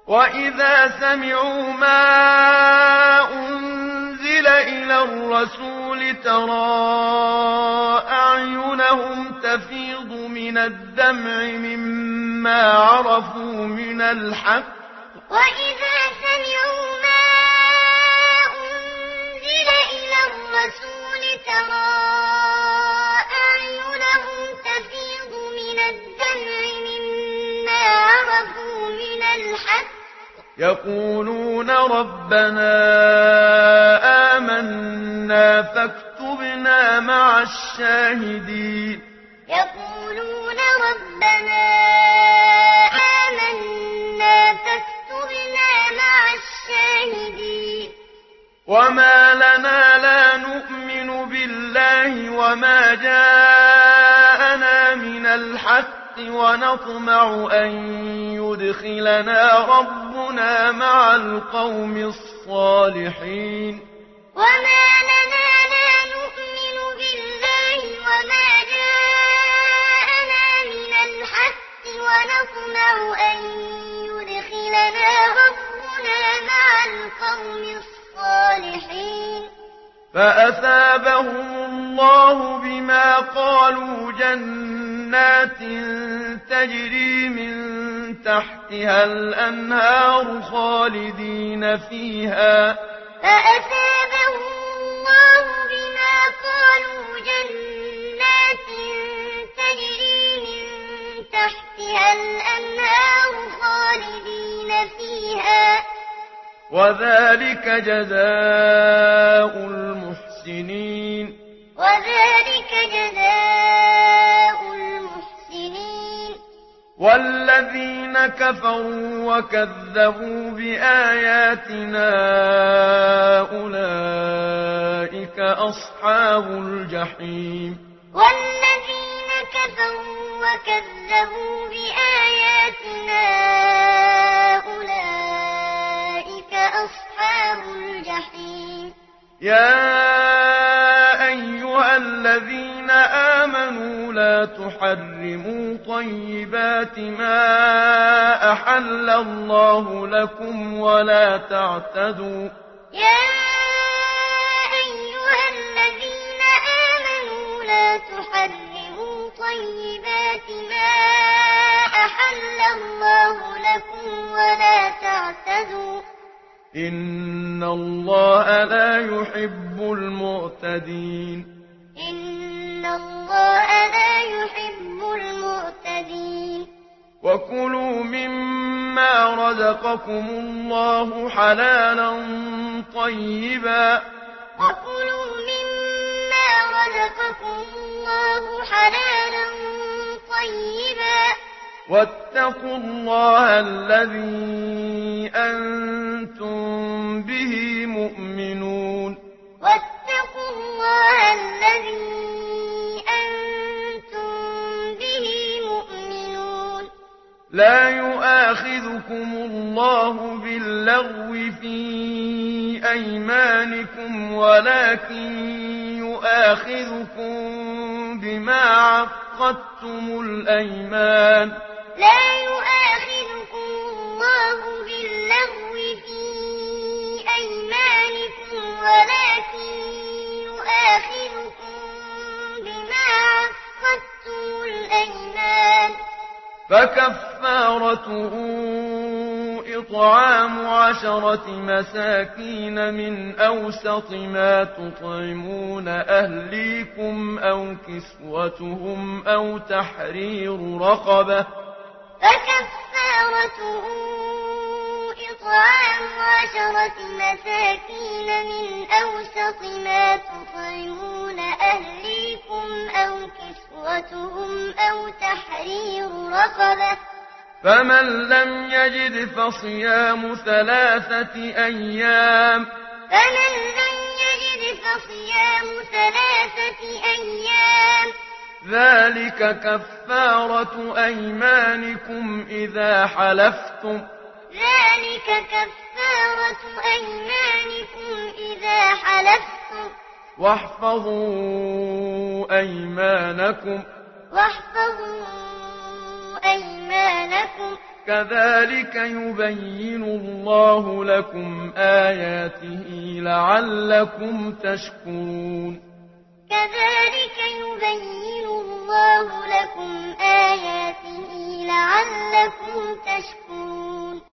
وإذا سمعوا ما أنزل إلى الرسول ترى أعينهم تفيض من الدمع مما عرفوا من الحق وإذا سمعوا ما أنزل إلى الرسول ترى أعينهم تفيض من الدمع مما عرفوا من الحق يقولون ربنا آمنا فاكتبنا مع الشاهدين يقولون ربنا آمنا فاكتبنا مع الشاهدين وما لنا لا نؤمن بالله وما جاءنا من الحق ونطمع أن يدخلنا ربنا مع القوم الصالحين وما لنا لا نؤمن بالله وما جاءنا من الحق ونطمع أن يدخلنا ربنا مع القوم الصالحين فأثابهم الله بما قالوا جنات تجري من تحتها الأنهار خالدين فيها فأثابهم الله بما قالوا جنات تجري من تحتها الأنهار خالدين فيها وذلك جزاء المحسنين وذلك جزاء المحسنين والذين كفروا وكذبوا بآياتنا أولئك أصحاب الجحيم والذين كفروا وكذبوا بآياتنا أولئك أصحاب الجحيم يا أيها الذين آمنوا لا تحرموا طيبات ما أحل الله لكم ولا تعتدوا يا أيها الذين آمنوا لا تحرموا طيبات ما أحل الله لكم ولا تعتدوا إن الله لا يحب المعتدين إن الله لا يحب المعتدين وكلوا مما رزقكم الله حلالا طيبا وكلوا مما رزقكم الله حلالا طيبا واتقوا الله الذي أنتم به مؤمنون واتقوا الله الذي أنتم به مؤمنون لا يؤاخذكم الله باللغو في أيمانكم ولكن يؤاخذكم بما عقدتم الأيمان لا يؤاخذكم الله باللغو في أيمانكم ولكن يؤاخذكم بما عقدتم الأيمان فكفارته إطعام 10 مساكين من أوسط ما تطعمون أهليكم أو كسوتهم أو تحرير رقبة فكفارته إطعام 10 مساكين من أوسط ما تطعمون أهليكم أو كسوتهم أو تحرير رقبة فمن لم يجد فصيام 3 أيام فمن لم يجد فصيام 3 أيام ذلك كفارة أيمانكم إذا حلفتم ذلك كفارة أيمانكم إذا حلفتم واحفظوا أيمانكم واحفظوا أيمانكم كذلك يبين الله لكم آياته لعلكم تشكرون كذلك يبين الله لكم آياته لعلكم تشكرون